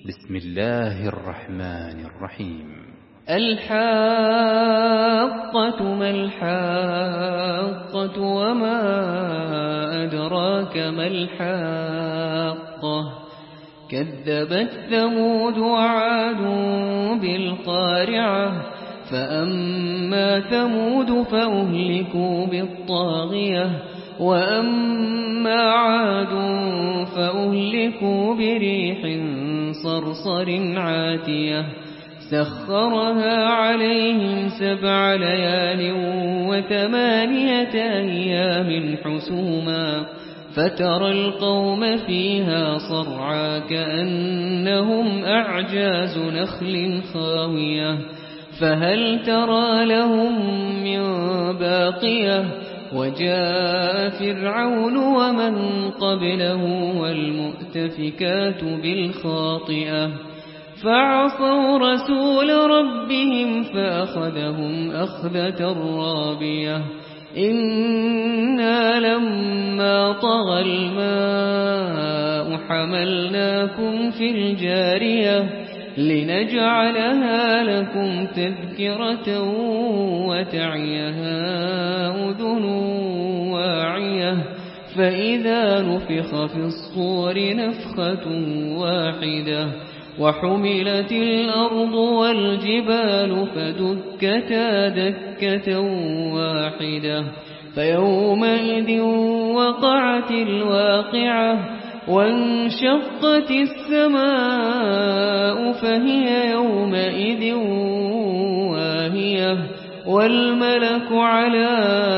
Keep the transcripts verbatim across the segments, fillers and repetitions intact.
بسم الله الرحمن الرحيم. الحاقة ما الحاقة وما أدراك ما الحاقة كذبت ثمود وعاد بالقارعة فأما ثمود فأهلكوا بالطاغية وأما عاد فأهلكوا بريح صرصر عاتية سخرها عليهم سبع ليال وثمانية أيام حسوما فترى القوم فيها صرعا كأنهم أعجاز نخل خاوية فهل ترى لهم من باقية وجاء فرعون ومن قبله والمؤتفكات بالخاطئة فعصوا رسول ربهم فأخذهم أخذة رابية إنا لما طغى الماء حملناكم في الجارية لنجعلها لكم تذكرة وتعيها أذن واعية فإذا نفخ في الصور نفخة واحدة وحملت الأرض والجبال فدكتا دكة واحدة فيومئذ وقعت الواقعة وانشقت السماء فهي يومئذ واهية والملك على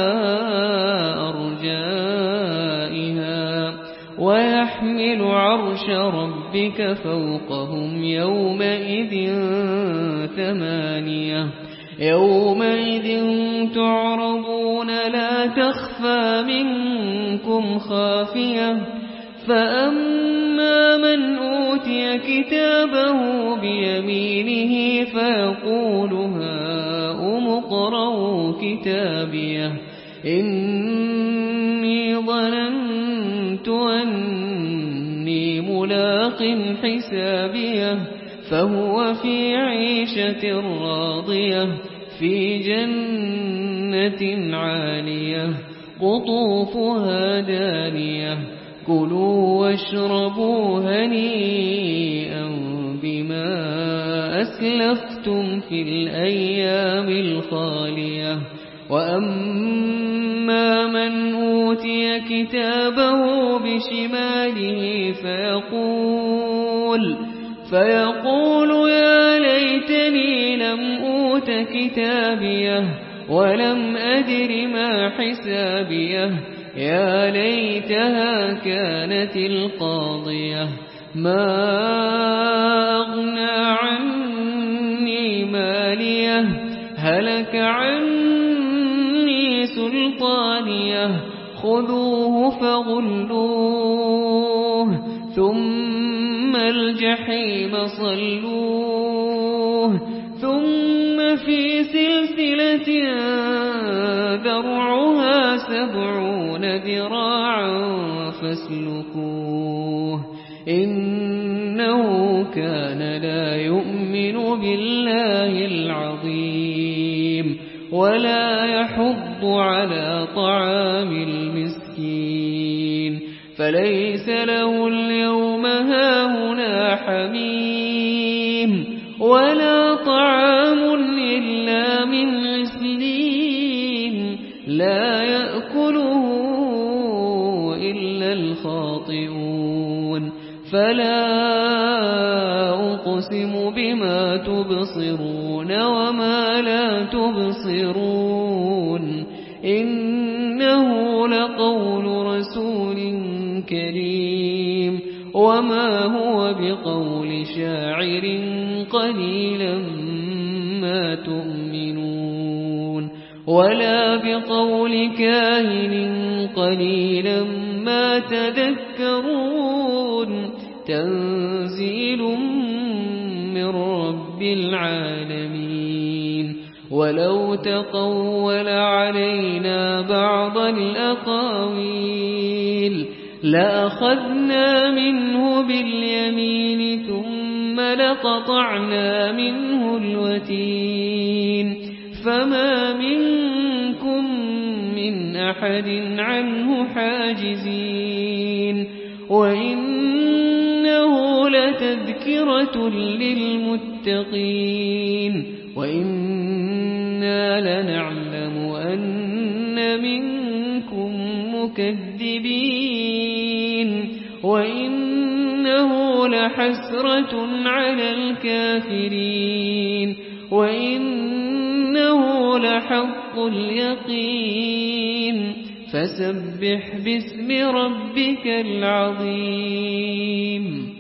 أرجائها ويحمل عرش ربك فوقهم يومئذ ثمانية يومئذ تعرضون لا تخفى منكم خافية فأما من أوتي كتابه بيمينه فيقول هاؤم اقرءوا كتابيه إني ظننت أني ملاق حسابيه فهو في عيشة راضية في جنة عالية قطوفها دانية كلوا واشربوا هنيئا بما أسلفتم في الأيام الخالية وأما من أوتي كتابه بشماله فيقول فيقول يا ليتني لم أوت كتابيه ولم أدر ما حسابيه يا ليتها كانت القاضية ما أغنى عني ماليه هلك عني سلطانيه خذوه فغلوه ثم الجحيم صلوه ثم في سلسلة ذرعها سبعون ذراعا فاسلكوه إنه كان لا يؤمن بالله العظيم ولا يحض على طعام المسكين فليس له اليوم هاهنا حميم ولا طعام إلا من غسلين لا يأكله إلا الخاطئون فلا أقسم بما تبصرون وما لا تبصرون إنه لقول رسول كريم وما هو بقول شاعر قليلا ما تؤمنون ولا بقول كاهن قليلا ما تذكرون تنزيل من رب العالمين ولو تقول علينا بعض الأقاويل لأخذنا منه باليمين ثم ثم لقطعنا منه الوتين فما منكم من أحد عنه حاجزين وإنه لتذكرة للمتقين وإنا لنعلم أن منكم مكذبين وإنه لحسرة على الكافرين وإنه لحق اليقين فسبح باسم ربك العظيم